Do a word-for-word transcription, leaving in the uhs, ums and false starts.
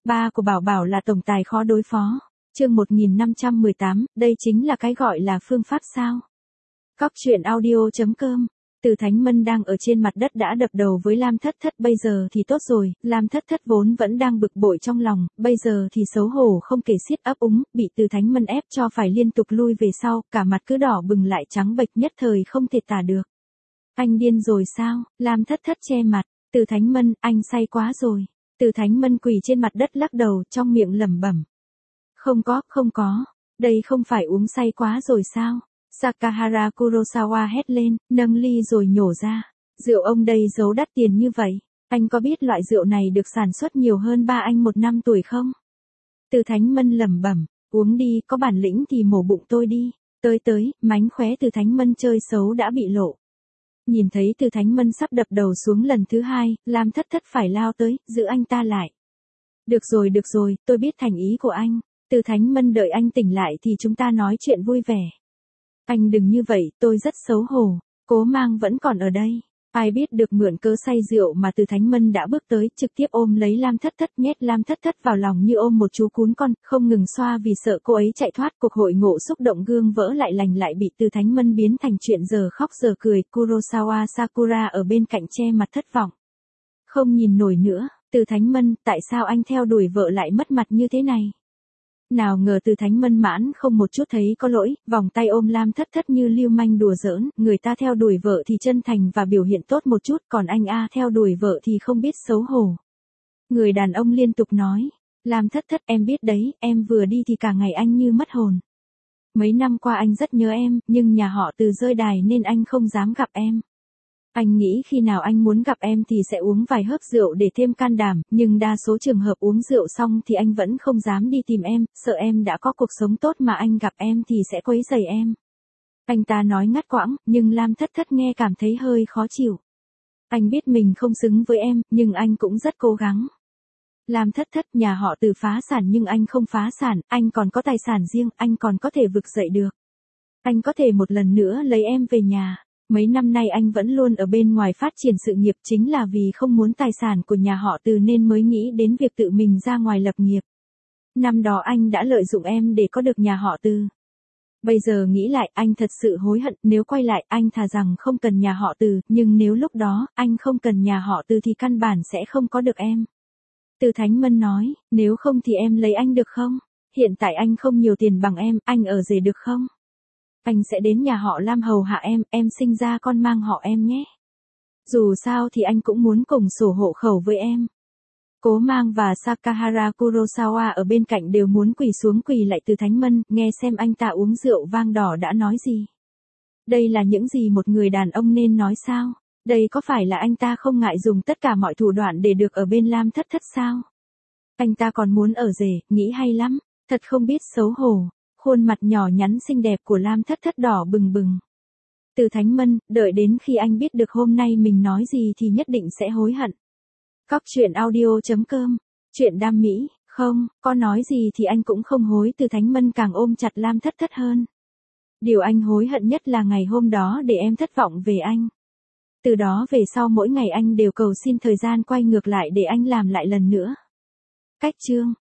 Ba của Bảo Bảo là tổng tài khó đối phó. Chương một nghìn năm trăm mười tám, đây chính là cái gọi là phương pháp sao? Cóc truyện audio chấm com. Từ Thánh Mân đang ở trên mặt đất đã đập đầu với Lam Thất Thất, bây giờ thì tốt rồi, Lam Thất Thất vốn vẫn đang bực bội trong lòng, bây giờ thì xấu hổ không kể xiết, ấp úng, bị Từ Thánh Mân ép cho phải liên tục lui về sau, cả mặt cứ đỏ bừng lại trắng bệch, nhất thời không thể tả được. Anh điên rồi sao? Lam Thất Thất che mặt. Từ Thánh Mân, anh say quá rồi. Từ Thánh Mân quỳ trên mặt đất lắc đầu, trong miệng lẩm bẩm. Không có, không có, đây không phải uống say quá rồi sao? Sakahara Kurosawa hét lên, nâng ly rồi nhổ ra. Rượu ông đây giấu đắt tiền như vậy, anh có biết loại rượu này được sản xuất nhiều hơn ba anh một năm tuổi không? Từ Thánh Mân lẩm bẩm, uống đi, có bản lĩnh thì mổ bụng tôi đi. Tới tới, mánh khóe Từ Thánh Mân chơi xấu đã bị lộ. Nhìn thấy Từ Thánh Mân sắp đập đầu xuống lần thứ hai, Lam Thất Thất phải lao tới, giữ anh ta lại. Được rồi, được rồi, tôi biết thành ý của anh. Từ Thánh Mân, đợi anh tỉnh lại thì chúng ta nói chuyện vui vẻ. Anh đừng như vậy, tôi rất xấu hổ. Cố Mang vẫn còn ở đây. Ai biết được mượn cớ say rượu mà Từ Thánh Mân đã bước tới, trực tiếp ôm lấy Lam Thất Thất, nhét Lam Thất Thất vào lòng như ôm một chú cún con, không ngừng xoa vì sợ cô ấy chạy thoát. Cuộc hội ngộ xúc động gương vỡ lại lành lại bị Từ Thánh Mân biến thành chuyện giờ khóc giờ cười. Kurosawa Sakura ở bên cạnh che mặt thất vọng. Không nhìn nổi nữa, Từ Thánh Mân, tại sao anh theo đuổi vợ lại mất mặt như thế này? Nào ngờ Từ Thánh Mân mãn không một chút thấy có lỗi, vòng tay ôm Lam Thất Thất như lưu manh đùa giỡn, người ta theo đuổi vợ thì chân thành và biểu hiện tốt một chút, còn anh a theo đuổi vợ thì không biết xấu hổ. Người đàn ông liên tục nói, Lam Thất Thất, em biết đấy, em vừa đi thì cả ngày anh như mất hồn. Mấy năm qua anh rất nhớ em, nhưng nhà họ Từ rơi đài nên anh không dám gặp em. Anh nghĩ khi nào anh muốn gặp em thì sẽ uống vài hớp rượu để thêm can đảm, nhưng đa số trường hợp uống rượu xong thì anh vẫn không dám đi tìm em, sợ em đã có cuộc sống tốt mà anh gặp em thì sẽ quấy rầy em. Anh ta nói ngắt quãng, nhưng Lam Thất Thất nghe cảm thấy hơi khó chịu. Anh biết mình không xứng với em, nhưng anh cũng rất cố gắng. Lam Thất Thất, nhà họ Từ phá sản nhưng anh không phá sản, anh còn có tài sản riêng, anh còn có thể vực dậy được. Anh có thể một lần nữa lấy em về nhà. Mấy năm nay anh vẫn luôn ở bên ngoài phát triển sự nghiệp, chính là vì không muốn tài sản của nhà họ Từ nên mới nghĩ đến việc tự mình ra ngoài lập nghiệp. Năm đó anh đã lợi dụng em để có được nhà họ Từ. Bây giờ nghĩ lại anh thật sự hối hận, nếu quay lại anh thà rằng không cần nhà họ Từ, nhưng nếu lúc đó anh không cần nhà họ Từ thì căn bản sẽ không có được em. Từ Thánh Mân nói, nếu không thì em lấy anh được không? Hiện tại anh không nhiều tiền bằng em, anh ở rể được không? Anh sẽ đến nhà họ Lam hầu hạ em, em sinh ra con mang họ em nhé. Dù sao thì anh cũng muốn cùng sổ hộ khẩu với em. Cố Mang và Sakahara Kurosawa ở bên cạnh đều muốn quỳ xuống quỳ lại Từ Thánh Mân, nghe xem anh ta uống rượu vang đỏ đã nói gì. Đây là những gì một người đàn ông nên nói sao? Đây có phải là anh ta không ngại dùng tất cả mọi thủ đoạn để được ở bên Lam Thất Thất sao? Anh ta còn muốn ở rể, nghĩ hay lắm, thật không biết xấu hổ. Khuôn mặt nhỏ nhắn xinh đẹp của Lam Thất Thất đỏ bừng bừng. Từ Thánh Mân, đợi đến khi anh biết được hôm nay mình nói gì thì nhất định sẽ hối hận. Cóc truyện audio chấm com. Chuyện đam mỹ, không, có nói gì thì anh cũng không hối. Từ Thánh Mân càng ôm chặt Lam Thất Thất hơn. Điều anh hối hận nhất là ngày hôm đó để em thất vọng về anh. Từ đó về sau mỗi ngày anh đều cầu xin thời gian quay ngược lại để anh làm lại lần nữa. Cách chương.